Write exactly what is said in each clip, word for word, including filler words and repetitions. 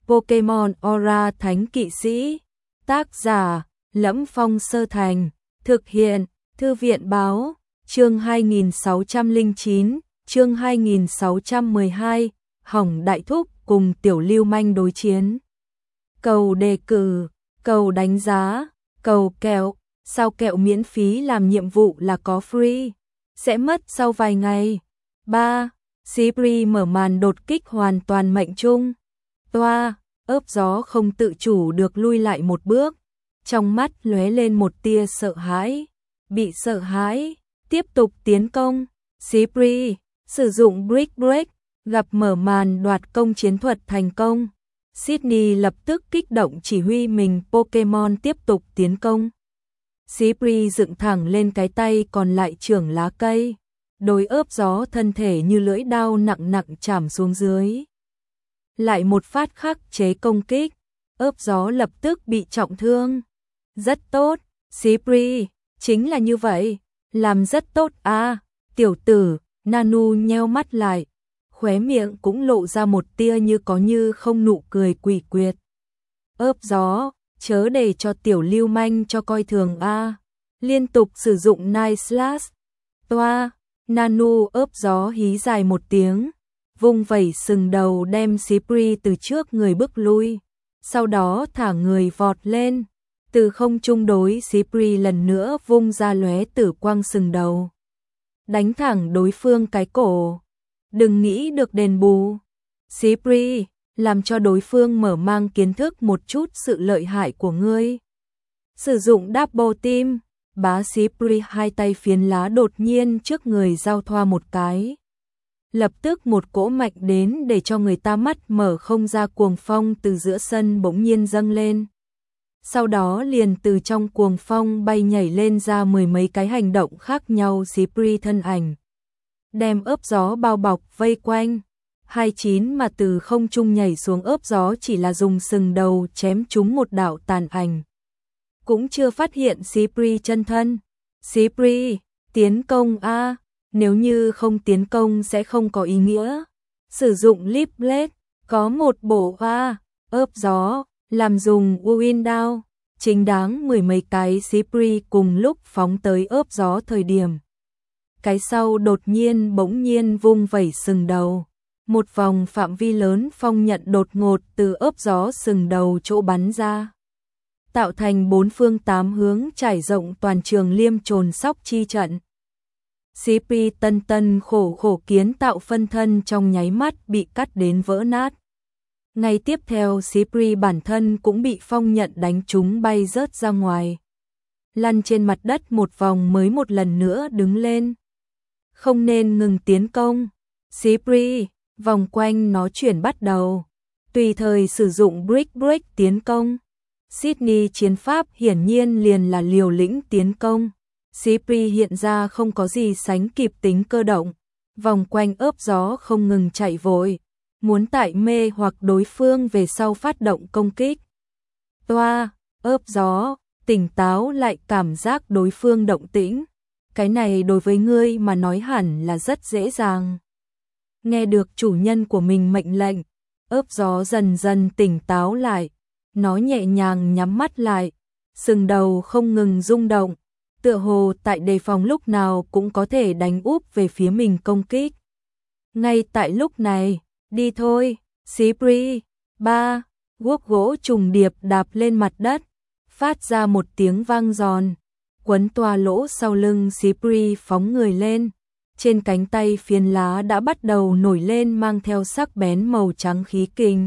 Pokemon Aura Thánh Kỵ Sĩ. Tác giả: Lẫm Phong Sơ Thành. Thực hiện: Thư viện báo. Chương hai nghìn sáu trăm lẻ chín, chương hai nghìn sáu trăm mười hai, Hỏng Đại Thúc cùng tiểu lưu manh đối chiến. Cầu đề cử, cầu đánh giá, cầu kẹo, sao kẹo miễn phí làm nhiệm vụ là có free, sẽ mất sau vài ngày. ba. Sipri mở màn đột kích hoàn toàn mệnh trung. Toa, ớp gió không tự chủ được lui lại một bước, trong mắt lóe lên một tia sợ hãi. Bị sợ hãi, tiếp tục tiến công. Sipri sử dụng Brick Break, gặp mở màn đoạt công chiến thuật thành công. Sydney lập tức kích động chỉ huy mình Pokemon tiếp tục tiến công. Sipri dựng thẳng lên cái tay còn lại trưởng lá cây, đối ớp gió thân thể như lưỡi đao nặng nặng chảm xuống dưới. Lại một phát khắc chế công kích, ớp gió lập tức bị trọng thương. Rất tốt, Sipri, chính là như vậy, làm rất tốt à. Tiểu tử, Nanu nheo mắt lại, khóe miệng cũng lộ ra một tia như có như không nụ cười quỷ quyệt. Ớp gió, chớ để cho tiểu lưu manh cho coi thường a. Liên tục sử dụng Night Slash. Toa, Nanu ớp gió hí dài một tiếng, vung vẩy sừng đầu đem Sipri từ trước người bước lui, sau đó thả người vọt lên, từ không trung đối Sipri lần nữa vung ra lóe tử quang sừng đầu, đánh thẳng đối phương cái cổ. Đừng nghĩ được đền bù, Sipri, làm cho đối phương mở mang kiến thức một chút sự lợi hại của ngươi. Sử dụng Double Team, bá Sipri hai tay phiến lá đột nhiên trước người giao thoa một cái. Lập tức một cỗ mạnh đến để cho người ta mắt mở không ra, cuồng phong từ giữa sân bỗng nhiên dâng lên. Sau đó liền từ trong cuồng phong bay nhảy lên ra mười mấy cái hành động khác nhau Sipri thân ảnh, đem ớp gió bao bọc vây quanh. hai chín mà từ không trung nhảy xuống ớp gió chỉ là dùng sừng đầu chém trúng một đạo tàn ảnh, cũng chưa phát hiện Sipri chân thân. Sipri, tiến công a, nếu như không tiến công sẽ không có ý nghĩa. Sử dụng Leaf Blade, có một bộ a, ớp gió, làm dùng Wind Down, chính đáng mười mấy cái Sipri cùng lúc phóng tới ớp gió thời điểm. Cái sau đột nhiên bỗng nhiên vung vẩy sừng đầu. Một vòng phạm vi lớn phong nhận đột ngột từ ớp gió sừng đầu chỗ bắn ra, tạo thành bốn phương tám hướng trải rộng toàn trường liêm trồn sóc chi trận. Sipri tân tân khổ khổ kiến tạo phân thân trong nháy mắt bị cắt đến vỡ nát. Ngay tiếp theo Sipri bản thân cũng bị phong nhận đánh trúng bay rớt ra ngoài, lăn trên mặt đất một vòng mới một lần nữa đứng lên. Không nên ngừng tiến công, Sipri, vòng quanh nó chuyển bắt đầu, tùy thời sử dụng Brick Break tiến công. Sydney chiến pháp hiển nhiên liền là liều lĩnh tiến công. Sipri hiện ra không có gì sánh kịp tính cơ động, vòng quanh ớp gió không ngừng chạy vội, muốn tại mê hoặc đối phương về sau phát động công kích. Toa, ớp gió, tỉnh táo lại cảm giác đối phương động tĩnh. Cái này đối với ngươi mà nói hẳn là rất dễ dàng. Nghe được chủ nhân của mình mệnh lệnh, ớp gió dần dần tỉnh táo lại, nó nhẹ nhàng nhắm mắt lại, sừng đầu không ngừng rung động, tựa hồ tại đề phòng lúc nào cũng có thể đánh úp về phía mình công kích. Ngay tại lúc này, đi thôi, Sipri. ba. Guốc gỗ trùng điệp đạp lên mặt đất, phát ra một tiếng vang giòn, quấn toa lỗ sau lưng Sipri phóng người lên. Trên cánh tay phiến lá đã bắt đầu nổi lên mang theo sắc bén màu trắng khí kình.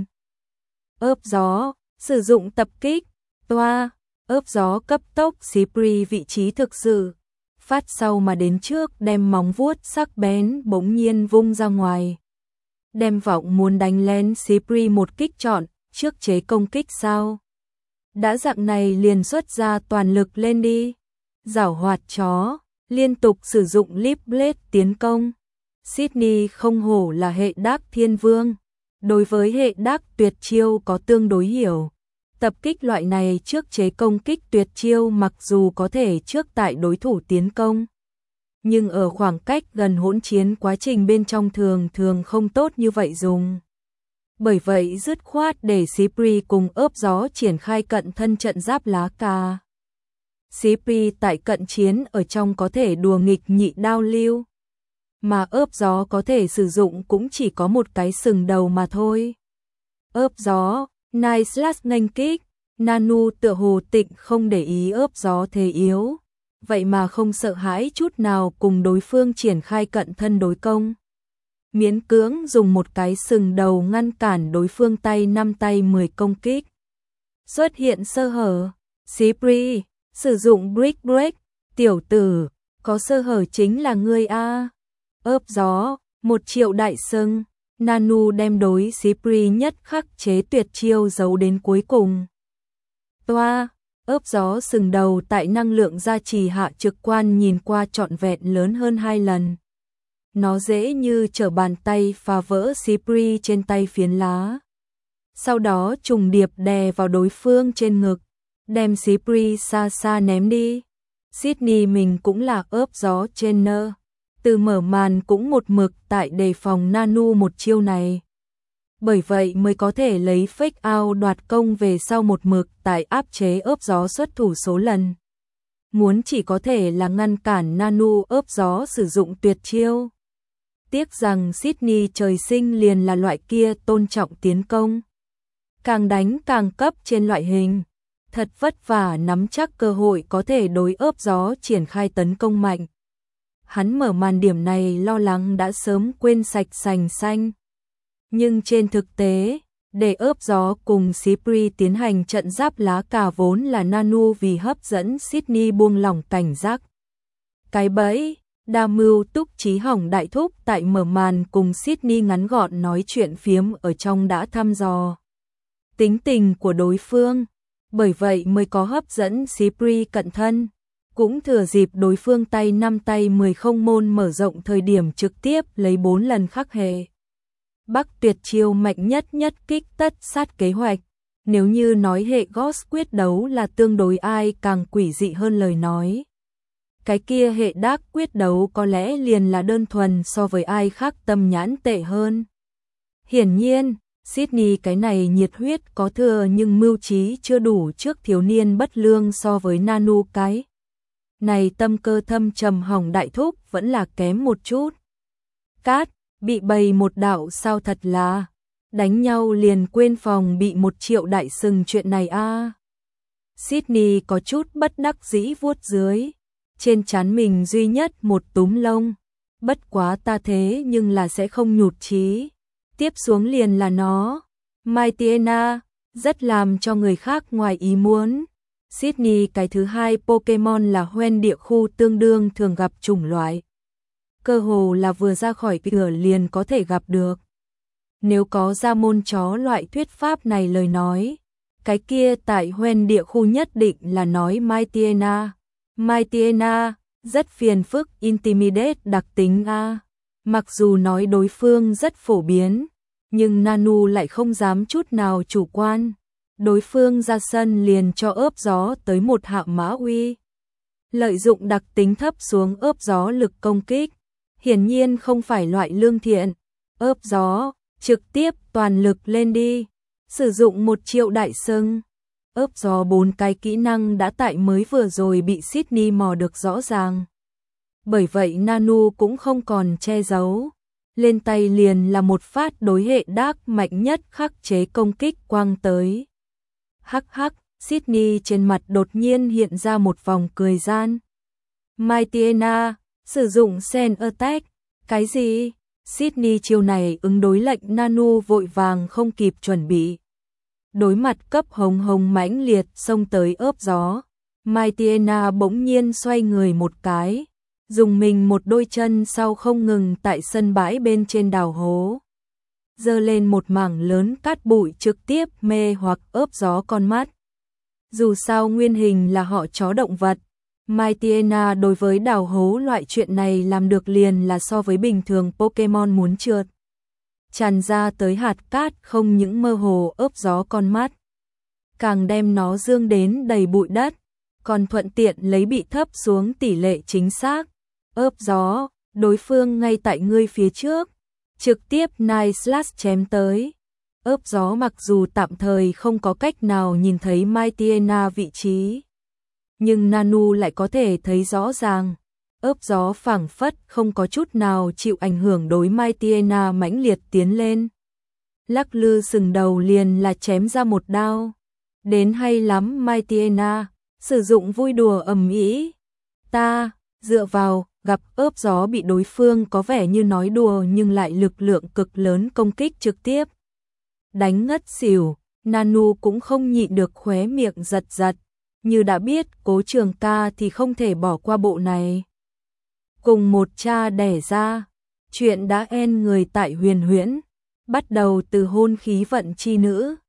Ớp gió, sử dụng tập kích. Toa, ớp gió cấp tốc Sipri vị trí thực sự, phát sau mà đến trước đem móng vuốt sắc bén bỗng nhiên vung ra ngoài. Đem vọng muốn đánh lén Sipri một kích chọn, trước chế công kích sao? Đã dạng này liền xuất ra toàn lực lên đi. Giảo hoạt chó, liên tục sử dụng Leaf Blade tiến công. Sydney không hổ là hệ Dark Thiên Vương, đối với hệ Dark tuyệt chiêu có tương đối hiểu. Tập kích loại này trước chế công kích tuyệt chiêu mặc dù có thể trước tại đối thủ tiến công, nhưng ở khoảng cách gần hỗn chiến quá trình bên trong thường thường không tốt như vậy dùng. Bởi vậy dứt khoát để Sipri cùng ớp gió triển khai cận thân trận giáp lá cà. Sipri tại cận chiến ở trong có thể đùa nghịch nhị đao lưu, mà ớp gió có thể sử dụng cũng chỉ có một cái sừng đầu mà thôi. Ớp gió, Night Slash nghênh kích, Nanu tựa hồ tịnh không để ý ớp gió thế yếu, vậy mà không sợ hãi chút nào cùng đối phương triển khai cận thân đối công. Miễn cưỡng dùng một cái sừng đầu ngăn cản đối phương tay năm tay mười công kích. Xuất hiện sơ hở, Sipri, sử dụng Brick Break, tiểu tử, có sơ hở chính là ngươi a. Ớp gió, một triệu đại sừng, Nanu đem đối Sipri nhất khắc chế tuyệt chiêu giấu đến cuối cùng. Toa, ớp gió sừng đầu tại năng lượng gia trì hạ trực quan nhìn qua trọn vẹn lớn hơn hai lần. Nó dễ như trở bàn tay phá vỡ Sipri trên tay phiến lá. Sau đó trùng điệp đè vào đối phương trên ngực, đem Sipri xa xa ném đi. Sydney mình cũng là ớp gió trainer, từ mở màn cũng một mực tại đề phòng Nanu một chiêu này. Bởi vậy mới có thể lấy fake out đoạt công về sau một mực tại áp chế ớp gió xuất thủ số lần. Muốn chỉ có thể là ngăn cản Nanu ớp gió sử dụng tuyệt chiêu. Tiếc rằng Sydney trời sinh liền là loại kia tôn trọng tiến công. Càng đánh càng cấp trên loại hình. Thật vất vả nắm chắc cơ hội có thể đối ớp gió triển khai tấn công mạnh. Hắn mở màn điểm này lo lắng đã sớm quên sạch sành xanh. Nhưng trên thực tế, để ớp gió cùng Sipri tiến hành trận giáp lá cà vốn là Nanu vì hấp dẫn Sydney buông lỏng cảnh giác. Cái bẫy, đa mưu túc trí hỏng đại thúc tại mở màn cùng Sydney ngắn gọn nói chuyện phiếm ở trong đã thăm dò tính tình của đối phương, bởi vậy mới có hấp dẫn Sipri cận thân. Cũng thừa dịp đối phương tay năm tay mười không môn mở rộng thời điểm trực tiếp lấy bốn lần khắc hệ. Bắc tuyệt chiêu mạnh nhất nhất kích tất sát kế hoạch. Nếu như nói hệ Ghost quyết đấu là tương đối ai càng quỷ dị hơn lời nói, cái kia hệ Dark quyết đấu có lẽ liền là đơn thuần so với ai khác tâm nhãn tệ hơn. Hiển nhiên, Sydney cái này nhiệt huyết có thừa nhưng mưu trí chưa đủ trước thiếu niên bất lương so với Nanu cái này tâm cơ thâm trầm hỏng đại thúc vẫn là kém một chút. Cát, bị bầy một đạo sao thật là, đánh nhau liền quên phòng bị một triệu đại sừng chuyện này a. À. Sydney có chút bất đắc dĩ vuốt dưới, trên trán mình duy nhất một túm lông, bất quá ta thế nhưng là sẽ không nhụt chí. Tiếp xuống liền là nó, Mightyena, rất làm cho người khác ngoài ý muốn. Sydney cái thứ hai Pokemon là hoen địa khu tương đương thường gặp chủng loại. Cơ hồ là vừa ra khỏi cửa liền có thể gặp được. Nếu có ra môn chó loại thuyết pháp này lời nói, cái kia tại hoen địa khu nhất định là nói Mightyena. Mightyena, rất phiền phức intimidate đặc tính A. Mặc dù nói đối phương rất phổ biến, nhưng Nanu lại không dám chút nào chủ quan. Đối phương ra sân liền cho ớp gió tới một hạ mã uy. Lợi dụng đặc tính thấp xuống ớp gió lực công kích, hiển nhiên không phải loại lương thiện. Ớp gió, trực tiếp toàn lực lên đi, sử dụng một triệu đại sừng. Ớp gió bốn cái kỹ năng đã tại mới vừa rồi bị Sydney mò được rõ ràng. Bởi vậy Nanu cũng không còn che giấu. Lên tay liền là một phát đối hệ Dark mạnh nhất khắc chế công kích quang tới. Hắc hắc, Sydney trên mặt đột nhiên hiện ra một vòng cười gian. Mightyena, sử dụng Sen Attack. Cái gì? Sydney chiêu này ứng đối lệnh Nanu vội vàng không kịp chuẩn bị. Đối mặt cấp hồng hồng mãnh liệt xông tới ớp gió, Mightyena bỗng nhiên xoay người một cái, dùng mình một đôi chân sau không ngừng tại sân bãi bên trên đào hố. Giơ lên một mảng lớn cát bụi trực tiếp mê hoặc ớp gió con mắt. Dù sao nguyên hình là họ chó động vật, Mightyena đối với đào hố loại chuyện này làm được liền là so với bình thường Pokemon muốn trượt. Tràn ra tới hạt cát không những mơ hồ ớp gió con mắt, càng đem nó dương đến đầy bụi đất, còn thuận tiện lấy bị thấp xuống tỷ lệ chính xác. Ớp gió, đối phương ngay tại ngươi phía trước, trực tiếp Night Slash chém tới. Ớp gió mặc dù tạm thời không có cách nào nhìn thấy Mai Tiena vị trí, nhưng Nanu lại có thể thấy rõ ràng. Ớp gió phảng phất không có chút nào chịu ảnh hưởng đối Mai Tiena mãnh liệt tiến lên. Lắc lư sừng đầu liền là chém ra một đao. Đến hay lắm Mai Tiena, sử dụng vui đùa ầm ĩ. Ta, dựa vào, gặp ớp gió bị đối phương có vẻ như nói đùa nhưng lại lực lượng cực lớn công kích trực tiếp. Đánh ngất xỉu, Nanu cũng không nhịn được khóe miệng giật giật, như đã biết Cố Trường Ca thì không thể bỏ qua bộ này. Cùng một cha đẻ ra, chuyện đã en người tại Huyền Huyễn, bắt đầu từ hôn khí vận chi nữ.